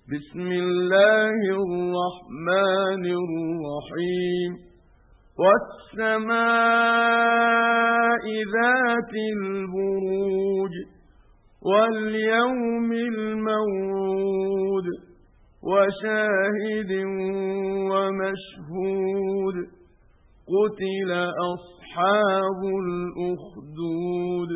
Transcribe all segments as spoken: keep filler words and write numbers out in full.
بسم الله الرحمن الرحيم والسماء ذات البروج واليوم الموعود وشاهد ومشهود قتل أصحاب الأخدود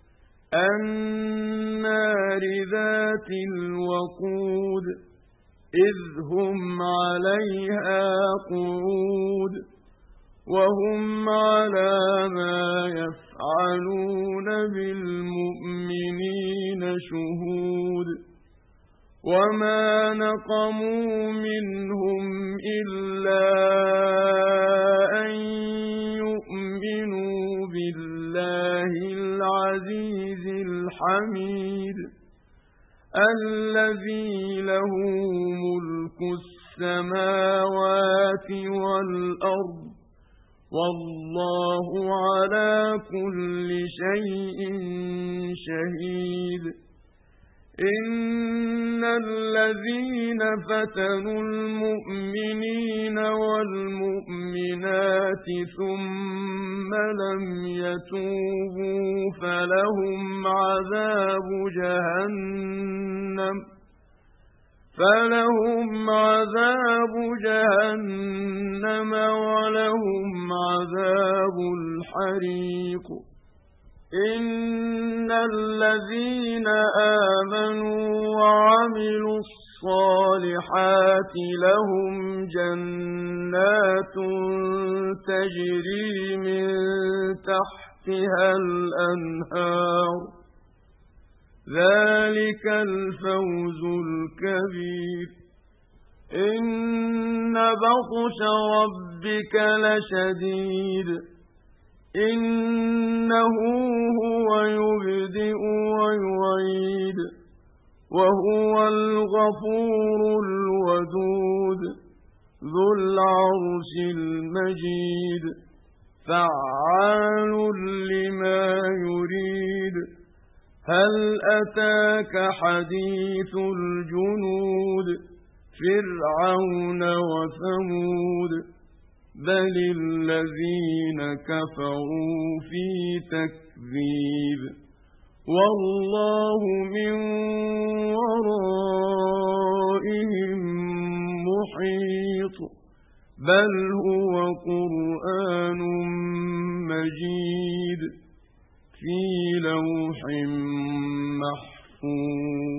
النار ذات الوقود إذ هم عليها قعود وهم على ما يفعلون بالمؤمنين شهود وما نقموا منهم إلا أن يؤمنوا بالله العزيز الحميد الذي له ملك السماوات والأرض والله على كل شيء شهيد إن الذين فتنوا المؤمنين والمؤمنات ثم لم يتوبوا فلهم عذاب جهنم فلهم عذاب جهنم ولهم عذاب الحريق إن الذين آمنوا وعملوا الصالحات لهم جنات تجري من تحتها الأنهار ذلك الفوز الكبير إن بطش ربك لشديد إنه هو يبدئ ويعيد وهو الغفور الودود ذو العرش المجيد فعال لما يريد هل أتاك حديث الجنود فرعون وثمود بل الذين كفروا في تكذيب والله من ورائهم محيط بل هو قرآن مجيد في لوح محفوظ.